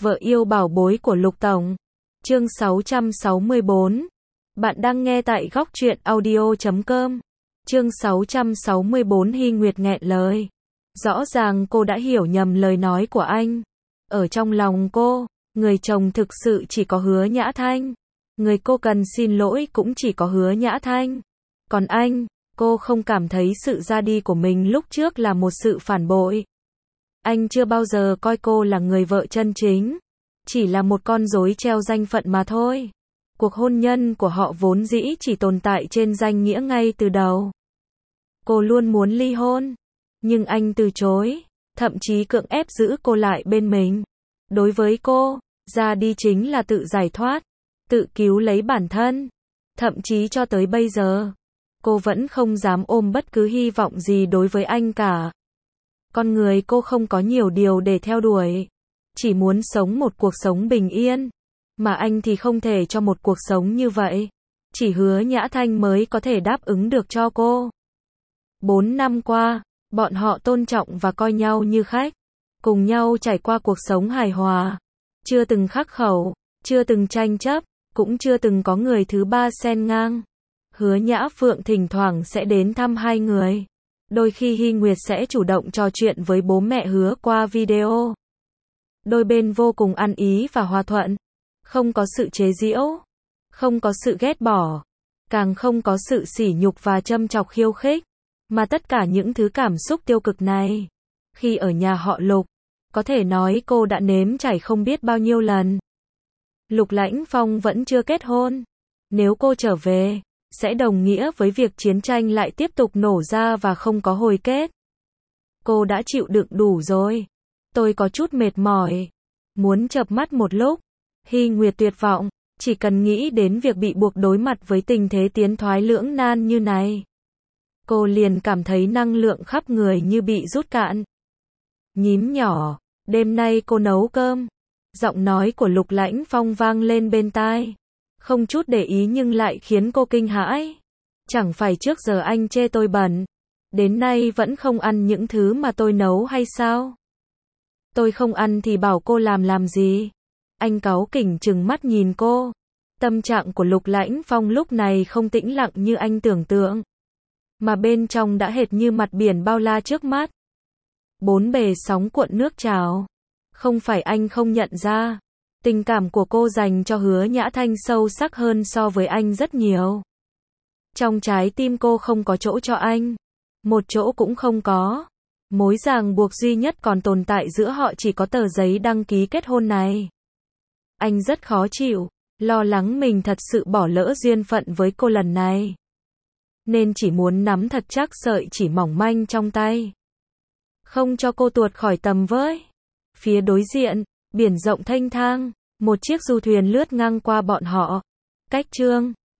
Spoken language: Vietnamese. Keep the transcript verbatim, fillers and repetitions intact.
Vợ yêu bảo bối của Lục Tổng. Chương sáu trăm sáu mươi bốn. Bạn đang nghe tại góc truyện audio chấm com. Chương sáu trăm sáu mươi bốn. Hy Nguyệt nghẹn lời. Rõ ràng cô đã hiểu nhầm lời nói của anh. Ở trong lòng cô, người chồng thực sự chỉ có Hứa Nhã Thanh. Người cô cần xin lỗi cũng chỉ có Hứa Nhã Thanh. Còn anh, cô không cảm thấy sự ra đi của mình lúc trước là một sự phản bội. Anh chưa bao giờ coi cô là người vợ chân chính. Chỉ là một con rối treo danh phận mà thôi. Cuộc hôn nhân của họ vốn dĩ chỉ tồn tại trên danh nghĩa ngay từ đầu. Cô luôn muốn ly hôn. Nhưng anh từ chối. Thậm chí cưỡng ép giữ cô lại bên mình. Đối với cô, ra đi chính là tự giải thoát. Tự cứu lấy bản thân. Thậm chí cho tới bây giờ, cô vẫn không dám ôm bất cứ hy vọng gì đối với anh cả. Con người cô không có nhiều điều để theo đuổi. Chỉ muốn sống một cuộc sống bình yên. Mà anh thì không thể cho một cuộc sống như vậy. Chỉ Hứa Nhã Thanh mới có thể đáp ứng được cho cô. Bốn năm qua, bọn họ tôn trọng và coi nhau như khách. Cùng nhau trải qua cuộc sống hài hòa. Chưa từng khắc khẩu, chưa từng tranh chấp, cũng chưa từng có người thứ ba xen ngang. Hứa Nhã Phượng thỉnh thoảng sẽ đến thăm hai người. Đôi khi Hy Nguyệt sẽ chủ động trò chuyện với bố mẹ Hứa qua video. Đôi bên vô cùng ăn ý và hòa thuận. Không có sự chế giễu. Không có sự ghét bỏ. Càng không có sự sỉ nhục và châm chọc khiêu khích. Mà tất cả những thứ cảm xúc tiêu cực này, khi ở nhà họ Lục, có thể nói cô đã nếm trải không biết bao nhiêu lần. Lục Lãnh Phong vẫn chưa kết hôn. Nếu cô trở về, sẽ đồng nghĩa với việc chiến tranh lại tiếp tục nổ ra và không có hồi kết. Cô đã chịu đựng đủ rồi. Tôi có chút mệt mỏi. Muốn chợp mắt một lúc. Hy Nguyệt tuyệt vọng. Chỉ cần nghĩ đến việc bị buộc đối mặt với tình thế tiến thoái lưỡng nan như này. Cô liền cảm thấy năng lượng khắp người như bị rút cạn. Nhím nhỏ, đêm nay cô nấu cơm. Giọng nói của Lục Lãnh Phong vang lên bên tai. Không chút để ý nhưng lại khiến cô kinh hãi. Chẳng phải trước giờ anh chê tôi bẩn. Đến nay vẫn không ăn những thứ mà tôi nấu hay sao? Tôi không ăn thì bảo cô làm làm gì? Anh cáu kỉnh trừng mắt nhìn cô. Tâm trạng của Lục Lãnh Phong lúc này không tĩnh lặng như anh tưởng tượng. Mà bên trong đã hệt như mặt biển bao la trước mắt. Bốn bề sóng cuộn nước trào. Không phải anh không nhận ra. Tình cảm của cô dành cho Hứa Nhã Thanh sâu sắc hơn so với anh rất nhiều. Trong trái tim cô không có chỗ cho anh. Một chỗ cũng không có. Mối ràng buộc duy nhất còn tồn tại giữa họ chỉ có tờ giấy đăng ký kết hôn này. Anh rất khó chịu. Lo lắng mình thật sự bỏ lỡ duyên phận với cô lần này. Nên chỉ muốn nắm thật chắc sợi chỉ mỏng manh trong tay. Không cho cô tuột khỏi tầm với. Phía đối diện, biển rộng thênh thang, một chiếc du thuyền lướt ngang qua bọn họ. Cách Trương,